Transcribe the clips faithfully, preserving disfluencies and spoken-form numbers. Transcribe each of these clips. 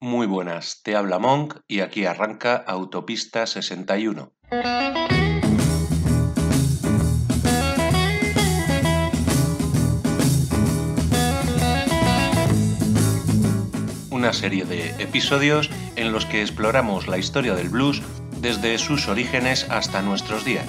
Muy buenas, te habla Monk y aquí arranca Autopista sesenta y uno. Una serie de episodios en los que exploramos la historia del blues desde sus orígenes hasta nuestros días.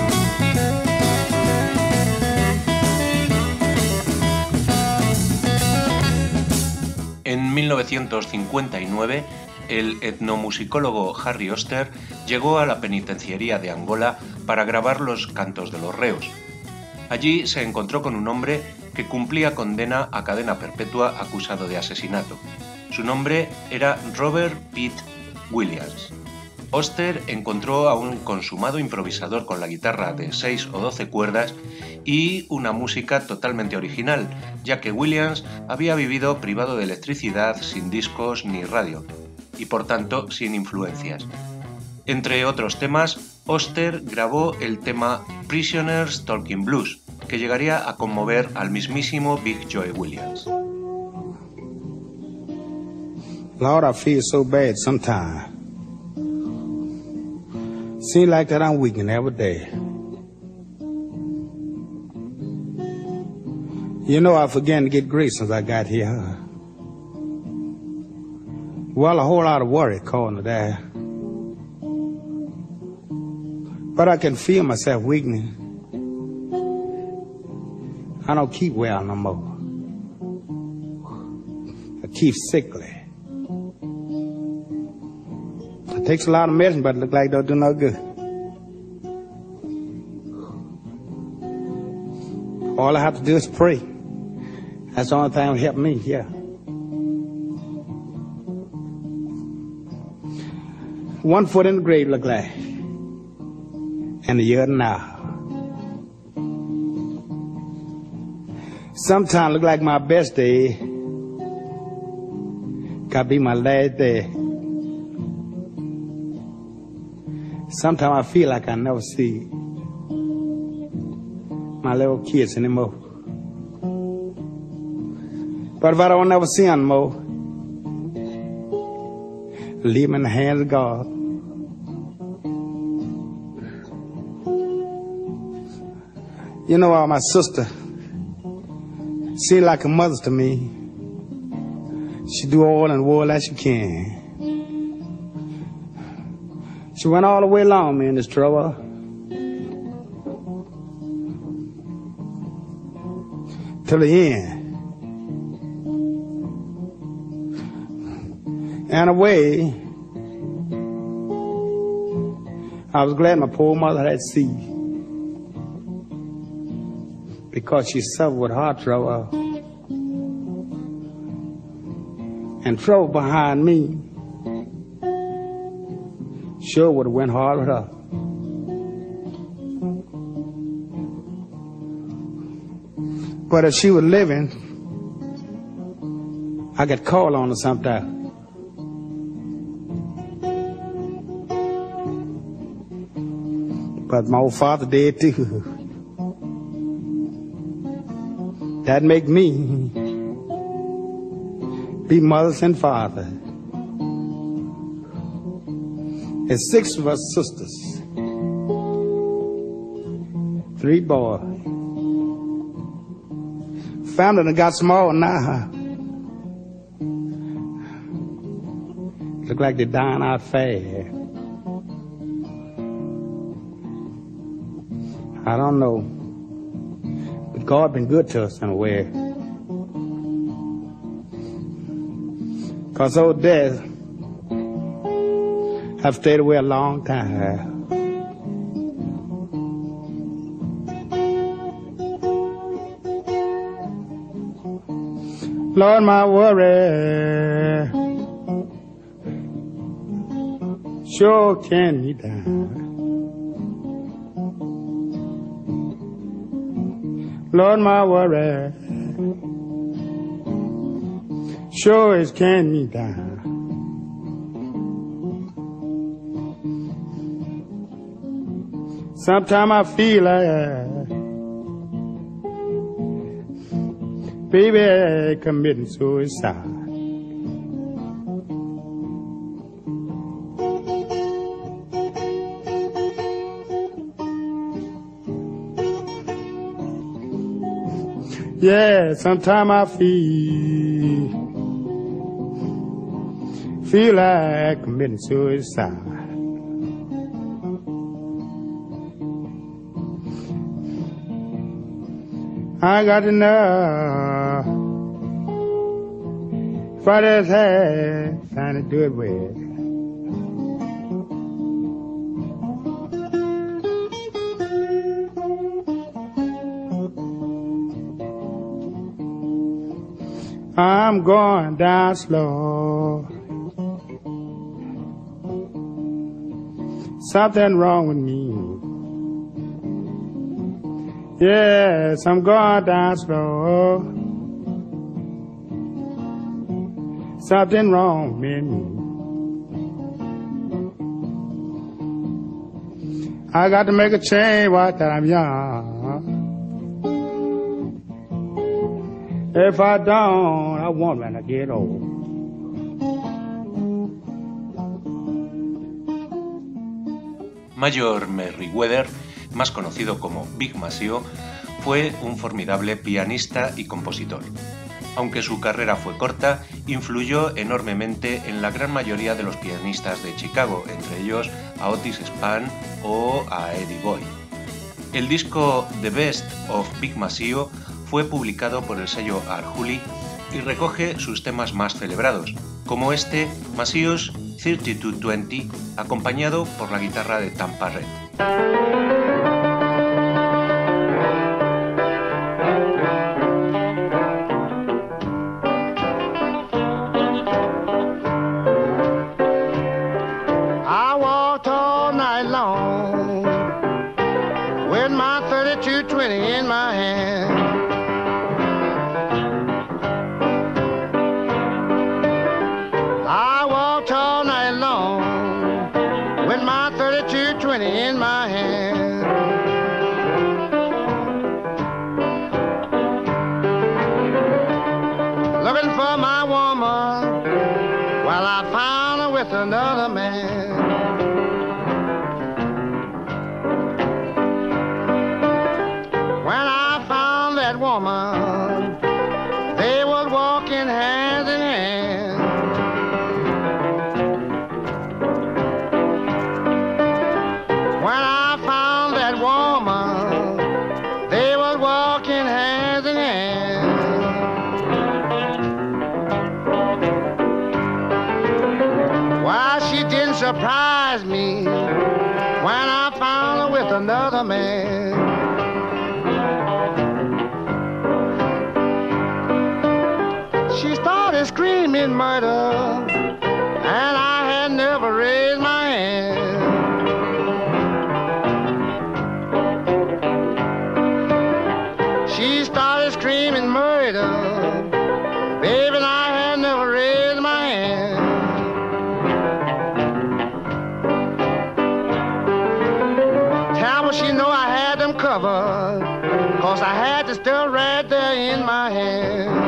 En mil novecientos cincuenta y nueve, el etnomusicólogo Harry Oster llegó a la penitenciaría de Angola para grabar los cantos de los reos. Allí se encontró con un hombre que cumplía condena a cadena perpetua acusado de asesinato. Su nombre era Robert Pitt Williams. Oster encontró a un consumado improvisador con la guitarra de seis o doce cuerdas y una música totalmente original, ya que Williams había vivido privado de electricidad, sin discos ni radio, y por tanto sin influencias. Entre otros temas, Oster grabó el tema Prisoners Talking Blues, que llegaría a conmover al mismísimo Big Joe Williams. Lord, I feel so bad sometimes. Seems like that I'm weakening every day. You know, I began to get great since I got here. Well, a whole lot of worry causing to that. But I can feel myself weakening. I don't keep well no more. I keep sickly. It takes a lot of medicine, but it looks like it don't do no good. All I have to do is pray. That's the only thing that will help me, yeah. One foot in the grave look like, and the other now. Sometimes look like my best day. Could be my last day. Sometimes I feel like I never see my little kids anymore. But if I don't never see them more, leave them in the hands of God. You know, uh, my sister, seems like a mother to me. She do all in the world that she can. She went all the way along me in this trouble. Till the end. In a way, I was glad my poor mother had seen. Because she suffered with heart trouble. And trouble behind me sure would have went hard with her. But if she was living, I could call on her sometime. But my old father did too. That make me be mothers and fathers. There's six of us sisters, three boys. Family done got small now. Look like they're dying out fast. I don't know, but God been good to us in a way. 'Cause old Dad have stayed away a long time. Lord, my worry sure can me down. Lord, my worry sure is can me down. Sometimes I feel like, baby, committing suicide. Yeah, sometimes I feel, feel like committing suicide. I got enough for this head, trying to do it with. I'm going down slow. Something wrong with me. Yes, I'm going down slow. Something wrong with me. I got to make a change while that I'm young. If I don't, I won't when I get old. Major Merriweather, más conocido como Big Maceo, fue un formidable pianista y compositor. Aunque su carrera fue corta, influyó enormemente en la gran mayoría de los pianistas de Chicago, entre ellos a Otis Spann o a Eddie Boy. El disco The Best of Big Maceo fue publicado por el sello Arhoolie y recoge sus temas más celebrados, como este Maceo's thirty-two twenty, acompañado por la guitarra de Tampa Red. I walked all night long with my thirty-two twenty in my hand. In my hand, looking for my woman while I found her with another man. When I found that woman, they were walking hand in hand. When I found that woman, they were walking hand in hand. Why, she didn't surprise me when I found her with another man. She started screaming murder, and I had never raised my hand. She started screaming murder, baby, and I had never raised my hand. Tell me she know I had them covered, 'cause I had the still right there in my hand.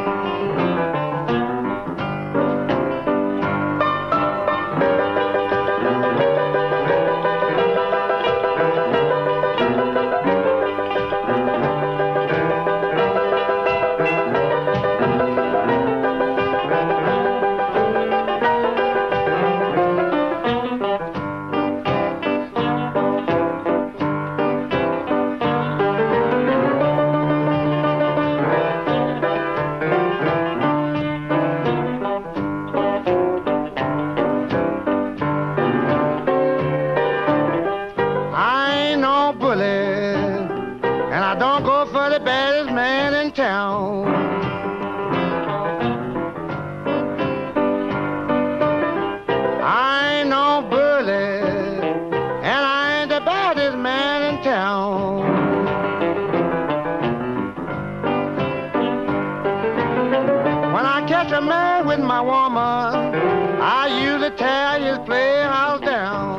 My woman, I usually tear his playhouse down.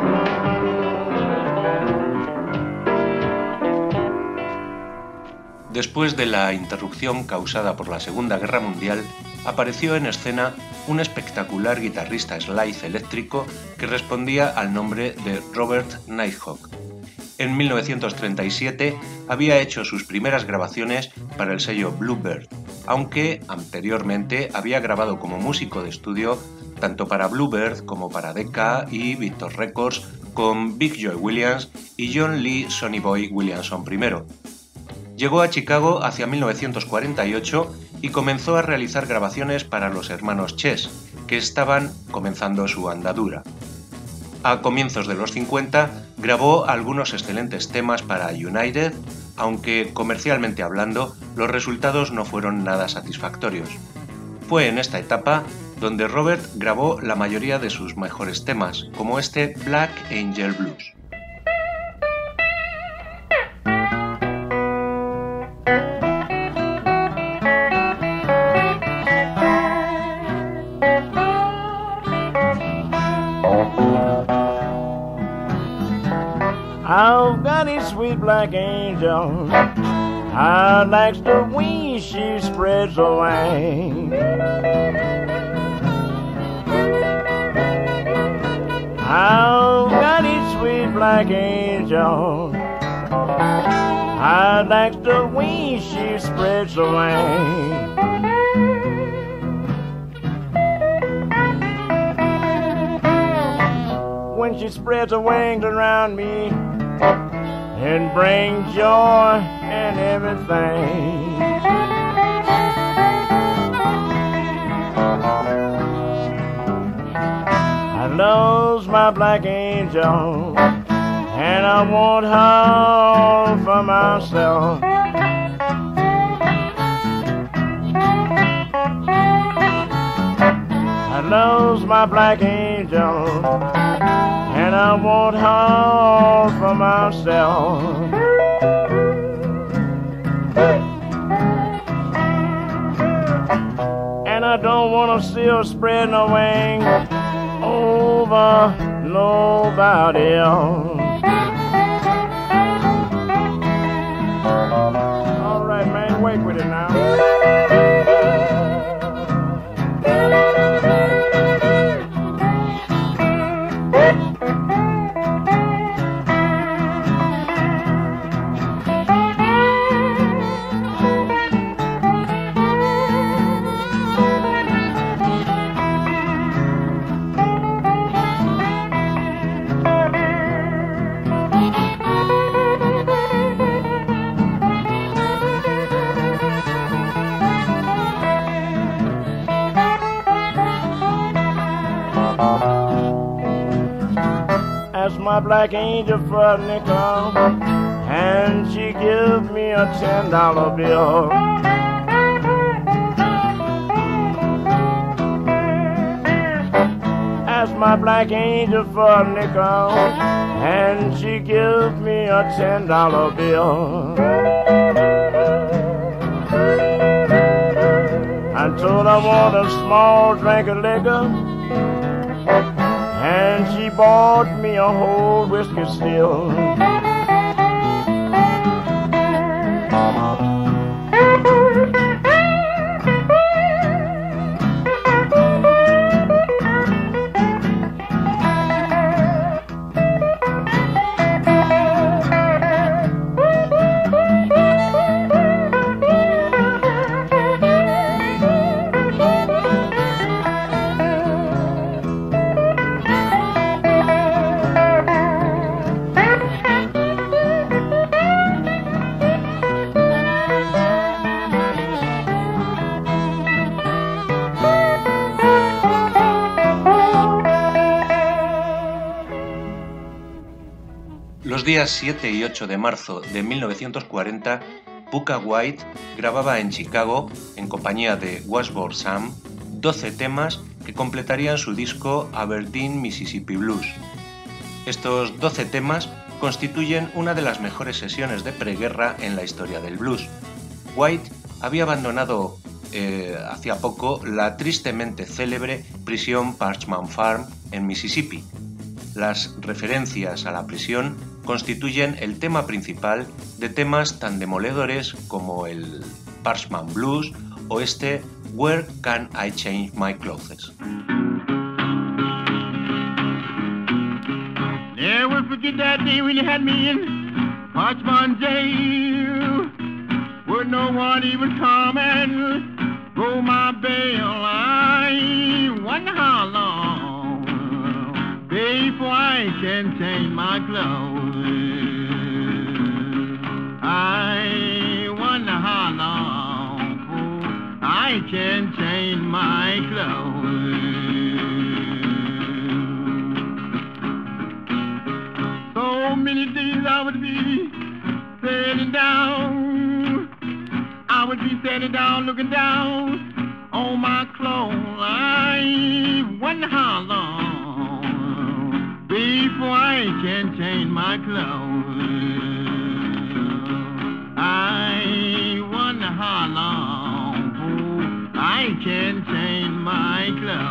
Después de la interrupción causada por la Segunda Guerra Mundial, apareció en escena un espectacular guitarrista slide eléctrico que respondía al nombre de Robert Nighthawk. En mil novecientos treinta y siete había hecho sus primeras grabaciones para el sello Bluebird, aunque anteriormente había grabado como músico de estudio tanto para Bluebird como para Decca y Victor Records con Big Joy Williams y John Lee Sonny Boy Williamson primero. Llegó a Chicago hacia mil novecientos cuarenta y ocho y comenzó a realizar grabaciones para los hermanos Chess, que estaban comenzando su andadura. A comienzos de los cincuenta grabó algunos excelentes temas para United, aunque comercialmente hablando los resultados no fueron nada satisfactorios. Fue en esta etapa donde Robert grabó la mayoría de sus mejores temas, como este Black Angel Blues. I've got a sweet black angel, I likes the wings she spreads away. I've got a sweet black angel, I likes the wings she spreads away. When she spreads her wings around me and brings joy and everything. I love my black angel and I want her all for myself. I love my black angel and I want her all for myself. And I don't want to see her spread no wing over nobody else. All right, man, wait with it now. Ask my black angel for a nickel, and she gives me a ten dollar bill. Ask my black angel for a nickel, and she gives me a ten dollar bill. I told her I want a small drink of liquor, and she bought me a whole whiskey still. Los días siete y ocho de marzo de mil novecientos cuarenta, Bukka White grababa en Chicago, en compañía de Washburn Sam, doce temas que completarían su disco Aberdeen Mississippi Blues. Estos doce temas constituyen una de las mejores sesiones de preguerra en la historia del blues. White había abandonado eh, hacía poco la tristemente célebre prisión Parchman Farm en Mississippi. Las referencias a la prisión constituyen el tema principal de temas tan demoledores como el Parchman Blues o este Where Can I Change My Clothes? Never forget that day when you had me in Watchman jail, would no one even come and roll my bell. I wonder how long before I can change my clothes. I wonder how long before I can change my clothes. So many days I would be sitting down, I would be sitting down looking down on my clothes. I wonder how long before I can change my clothes. I wonder how long before I can change my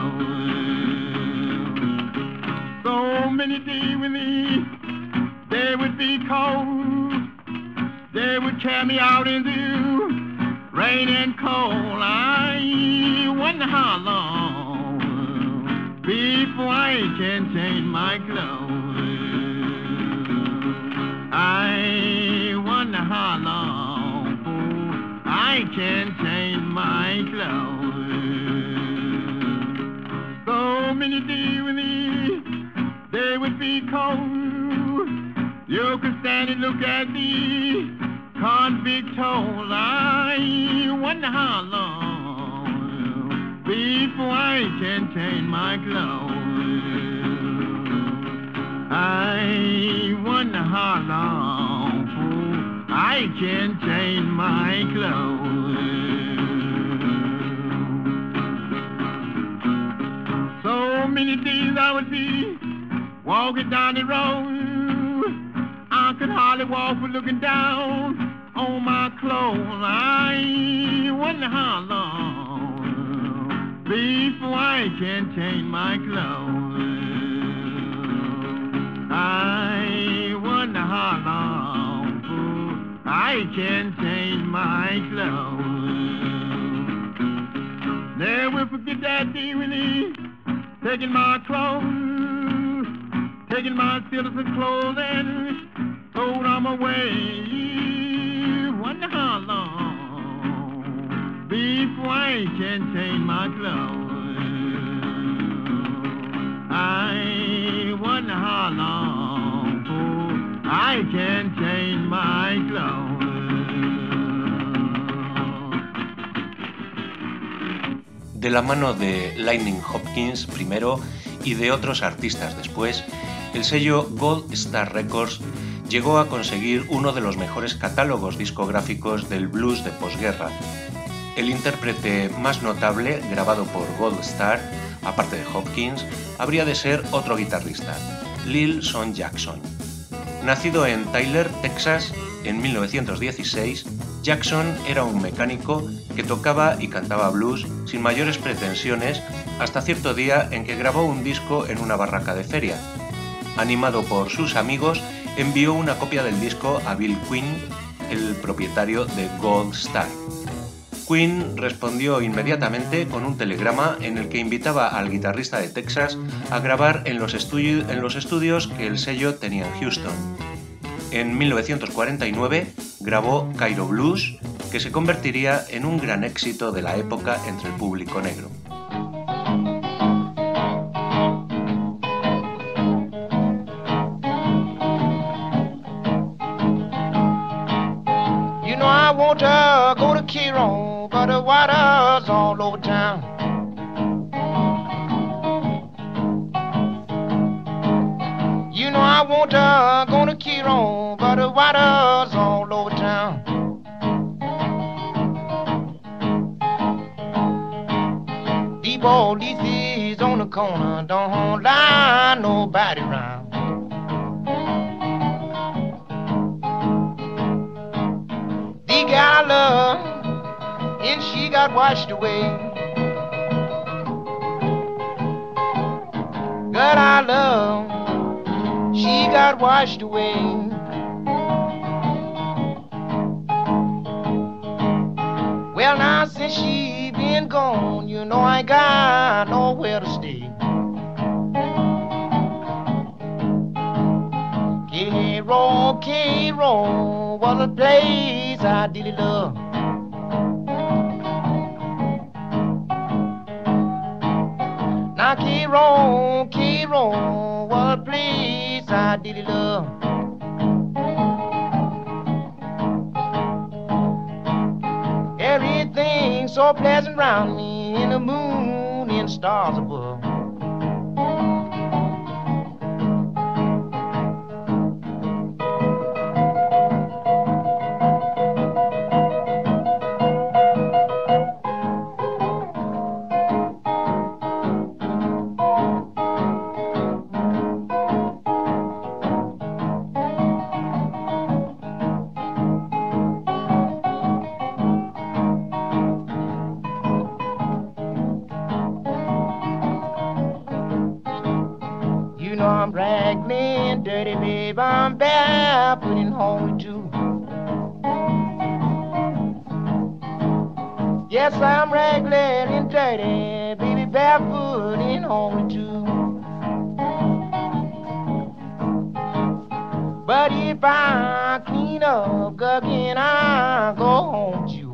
clothes. So many days with me, they would be cold. They would carry me out into rain and cold. I wonder how long before I can change my clothes. I wonder how long before I can change my clothes. So many days with me, they would be cold. You could stand and look at the convict hole. I wonder how long before I can change my clothes. I wonder how long before I can change my clothes. So many days I would be walking down the road, I could hardly walk for looking down on my clothes. I wonder how long before I can change my clothes. I wonder how long before I can change my clothes. Never forget that day when he taking my clothes, taking my citizen clothes and hold on my way. Wonder how long before I can change my clothes. I wonder how long before I can change my clothes. De la mano de Lightning Hopkins primero y de otros artistas después, el sello Gold Star Records llegó a conseguir uno de los mejores catálogos discográficos del blues de posguerra. El intérprete más notable, grabado por Gold Star, aparte de Hopkins, habría de ser otro guitarrista, Lil Son Jackson. Nacido en Tyler, Texas, en mil novecientos dieciséis, Jackson era un mecánico que tocaba y cantaba blues sin mayores pretensiones hasta cierto día en que grabó un disco en una barraca de feria. Animado por sus amigos, envió una copia del disco a Bill Quinn, el propietario de Gold Star. Quinn respondió inmediatamente con un telegrama en el que invitaba al guitarrista de Texas a grabar en los, estu- en los estudios que el sello tenía en Houston. En mil novecientos cuarenta y nueve grabó Cairo Blues, que se convertiría en un gran éxito de la época entre el público negro. You know I want to go to Cairo, but the water's all over town. You know I want to go to Cairo, but the water's all over town. Deep all these is on the corner, don't lie nobody round. The gal I love, and she got washed away. Girl I love, she got washed away. Well now since she been gone, you know I ain't got nowhere to stay. Can't Roll, Key Roll was a place I dearly love. Now Key Roll, Key Roll was a place I dearly love. Everything so pleasant round me, in the moon and stars above. You know I'm ragging, dirty, babe, I'm barefoot and home too. Yes, I'm regular and dirty, baby, barefoot and home too. But if I clean up again, I go home too.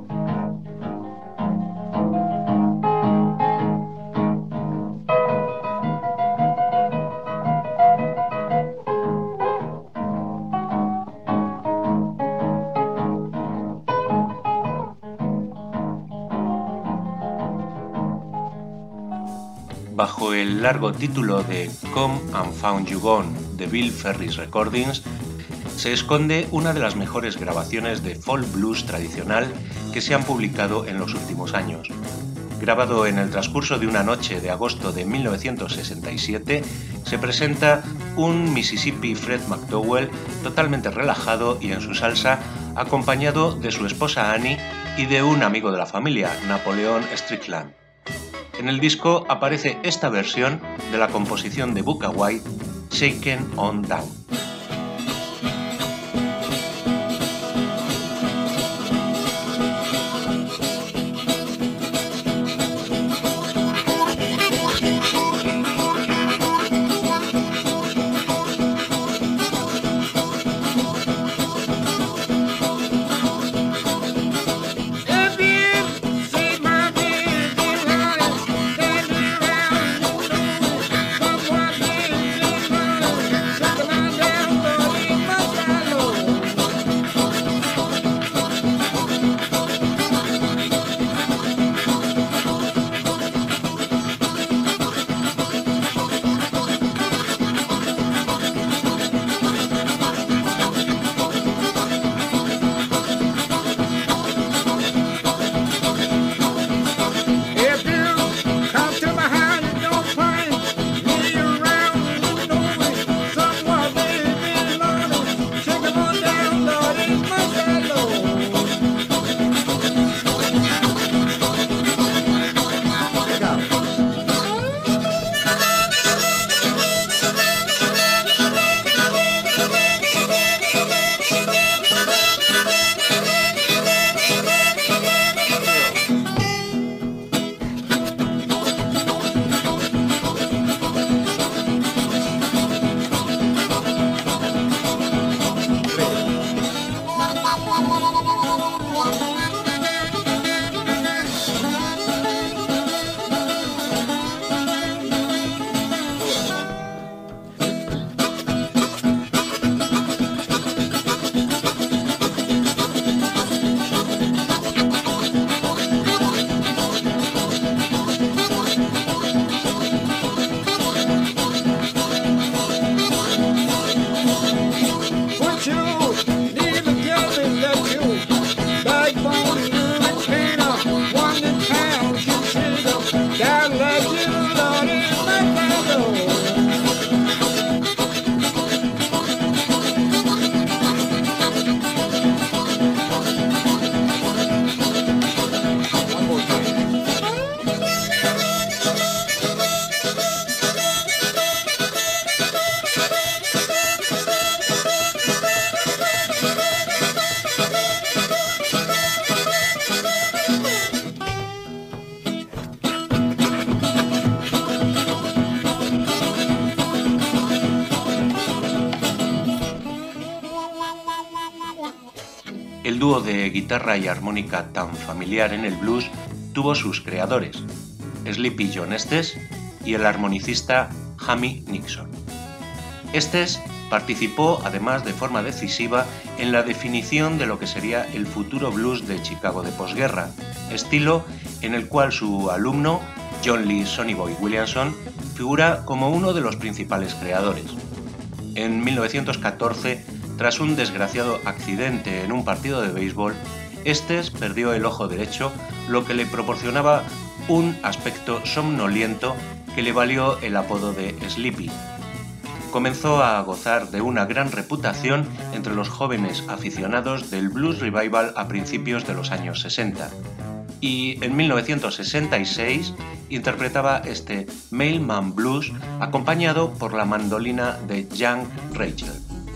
Bajo el largo título de Come and Found You Gone de Bill Ferris Recordings, se esconde una de las mejores grabaciones de folk blues tradicional que se han publicado en los últimos años. Grabado en el transcurso de una noche de agosto de mil novecientos sesenta y siete, se presenta un Mississippi Fred McDowell totalmente relajado y en su salsa, acompañado de su esposa Annie y de un amigo de la familia, Napoleon Strickland. En el disco aparece esta versión de la composición de Bukka White, Shaken On Down. Down. El dúo de guitarra y armónica tan familiar en el blues tuvo sus creadores, Sleepy John Estes y el armonicista Jamie Nixon. Estes participó además de forma decisiva en la definición de lo que sería el futuro blues de Chicago de posguerra, estilo en el cual su alumno, John Lee Sonny Boy Williamson, figura como uno de los principales creadores. En mil novecientos catorce, tras un desgraciado accidente en un partido de béisbol, Estes perdió el ojo derecho, lo que le proporcionaba un aspecto somnoliento que le valió el apodo de Sleepy. Comenzó a gozar de una gran reputación entre los jóvenes aficionados del blues revival a principios de los años sesenta. Y en mil novecientos sesenta y seis interpretaba este Mailman Blues acompañado por la mandolina de Young Rachel.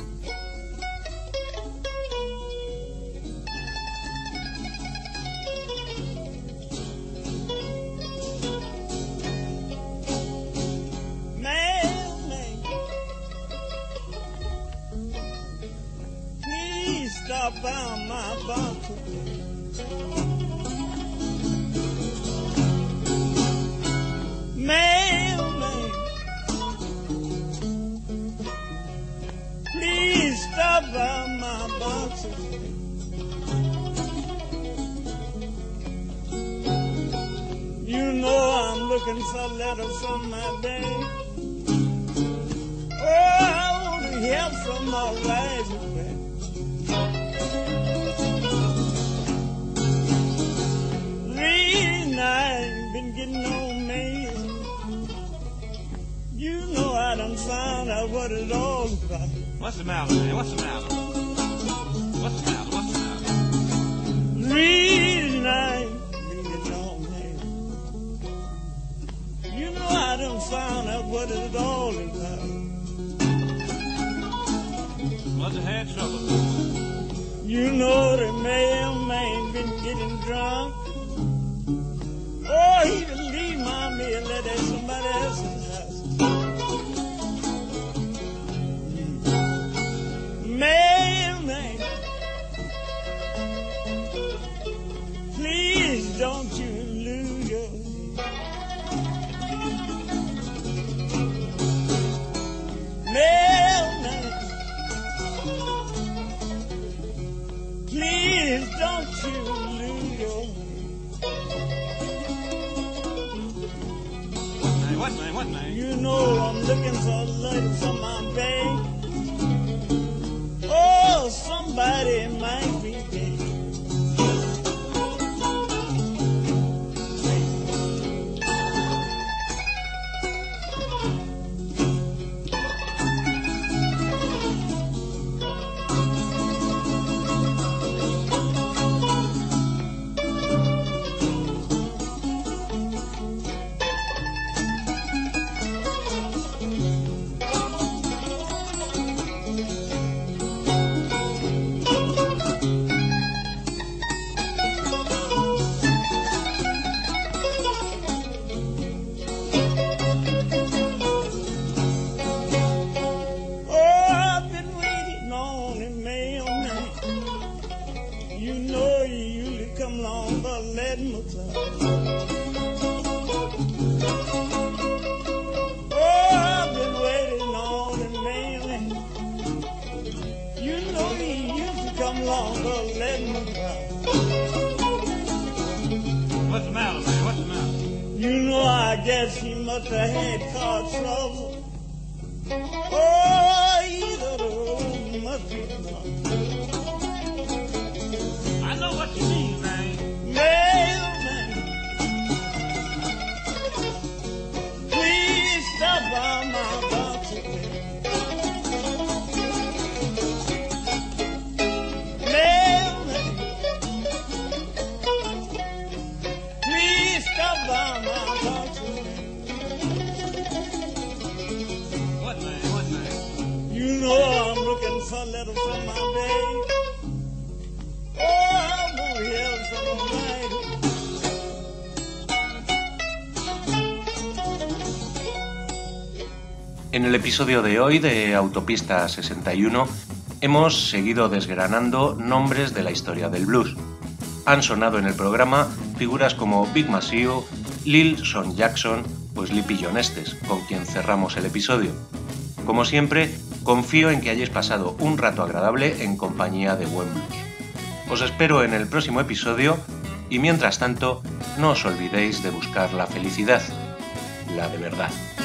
Found my buckle. Mailman, please stop by my boxes. You know I'm looking for letters from my bank. Oh, I want to hear from my rising man. I ain't been getting no mail. You know I done found out what it's all about. What's the matter, man? What's the matter? What's the matter? What's the matter? Reason I ain't been getting no mail. You know I done found out what it's all about. Must have had trouble. You know the mailman been getting drunk. Oh, he done leave my mail at somebody else's house. Mailman, please don't you lose your head. Mailman, please don't you lose your head. What name? What name? You know I'm looking for letters from my bank. Oh, somebody might be dead. What's the matter, man? What's the matter? You know, I guess he must have had car trouble. Oh, either the road must be gone. I know what you mean, man. Mailman, please stop by my box again. Mailman, please stop by my box again. What name? What name? You know I'm looking for a letter from my baby. En el episodio de hoy de Autopista sesenta y uno Hemos seguido desgranando nombres de la historia del blues. Han sonado en el programa figuras como Big Maceo, Lil Son Jackson o Sleepy John Estes, con quien cerramos el episodio. Como siempre, confío en que hayáis pasado un rato agradable en compañía de buen blues. Os espero en el próximo episodio y mientras tanto, no os olvidéis de buscar la felicidad, la de verdad.